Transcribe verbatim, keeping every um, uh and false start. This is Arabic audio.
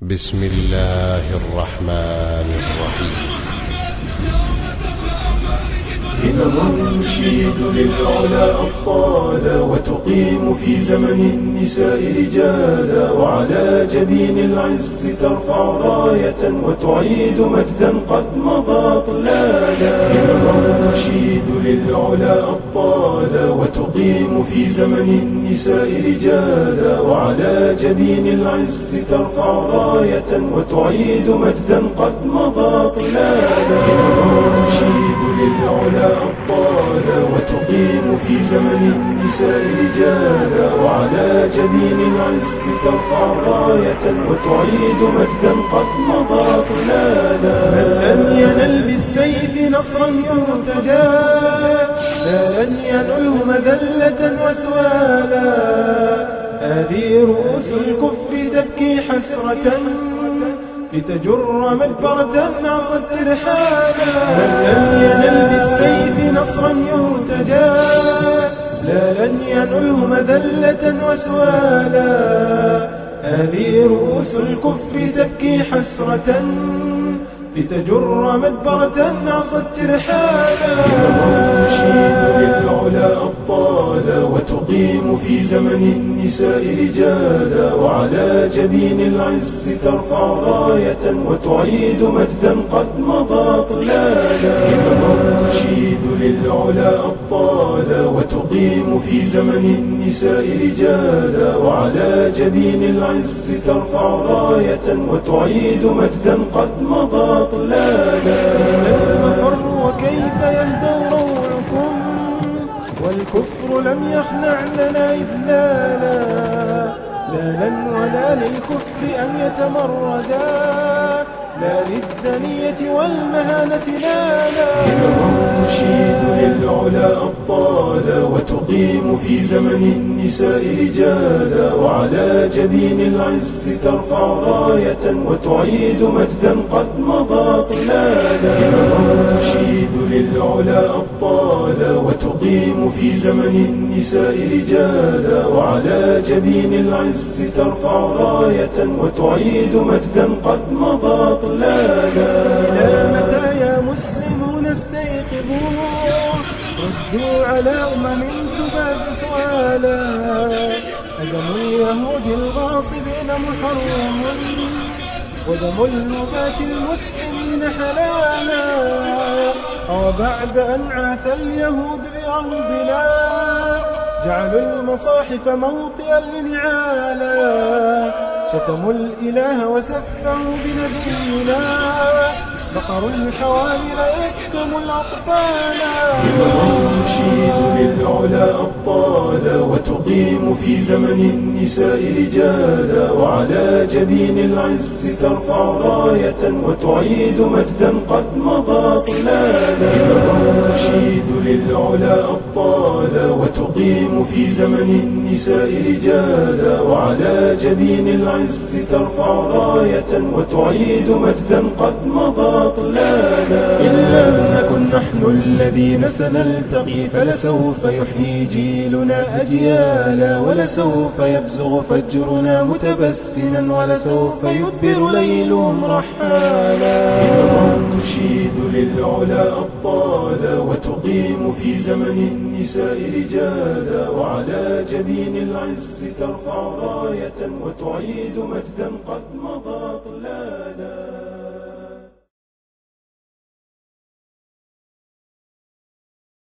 بسم الله الرحمن الرحيم. همم تشيد للعلا أبطالا، وتقيم في زمن النساء رجالا، وعلى جبين العز ترفع راية، وتعيد مجدا قد مضى طلالا. همم تشيد للعلا أبطالا، وتقيم في زمن النساء رجالا، وعلى جبين العز ترفع راية، وتعيد مجدا قد مضى طلالا. همم تشيد للعلا أبطالا، وتقيم في زمن النساء رجالا، وعلى جبين العز ترفع راية، وتعيد مجدا قد مضى طلالا. من لم ينل بالسيف نصرا يرتجى، لا لن ينله مذلة وسوالا. هذه رؤوس الكفر تبكي حسرة، لتجر مدبرة عصت ترحالا. من لم ينل بالسيف نصرا يرتجى، لا لن ينله مذلة وسوالا. هذه رؤوس الكفر تبكي حسرة، لتجر مدبرة عصت ترحالا. همم تشيد للعلا أبطالا، وتقيم في زمن النساء رجالا، وعلى جبين العز ترفع راية، وتعيد مجدا قد مضى طلالا. همم تشيد للعلا أبطالا، وتقيم في زمن النساء رجالا، وعلى جبين العز ترفع راية، وتعيد مجدا قد مضى طلالا. المفر وكيف يهدى روعكم، والكفر لم يخنع لنا إذلالا. لا لن ولا للكفر أن يتمردا، لا للدنية والمهانة لا لا. همم تشيد للعلا أبطالا، وتقيم في زمن النساء رجالا، وعلى جبين العز ترفع راية، وتعيد مجدا قد مضى طلالا. همم تشيد للعلا أبطالا، وتقيم في زمن النساء رجالا، وعلى جبين العز ترفع راية، وتعيد مجدا قد مضى طلالا. إلى متى يا مسلمون استيقظوا، ردوا على أمم تباد سؤالا. أدم اليهود الغاصبين محرم، ودم النبات المسلمين حلالا. وبعد أن عاث اليهود بأرضنا، جعلوا المصاحف موطئا لنعالا. شتموا الإله وسفهوا بنبينا، بقروا الحوامل يكتموا الأطفال. همم تشيد للعلا أبطالا، وتقيم في زمن النساء رجالا، وعلى جبين العز ترفع راية، وتعيد مجدا قد مضى طلالا. همم تشيد للعلا أبطالا، وتقيم في زمن النساء رجالا، وعلى جبين العز ترفع راية، وتعيد مجدا قد مضى طلالا. إن لم نكن نحن الذين سنلتقي، فلسوف يحيي جيلنا أجيالا. ولسوف يبزغ فجرنا متبسما، ولسوف يدبر ليلهم رحالا. همم تشيد للعلا أبطالا، وتقيم في زمن النساء رجالا، وعلى جبين العز ترفع راية، وتعيد مجدا قد مضى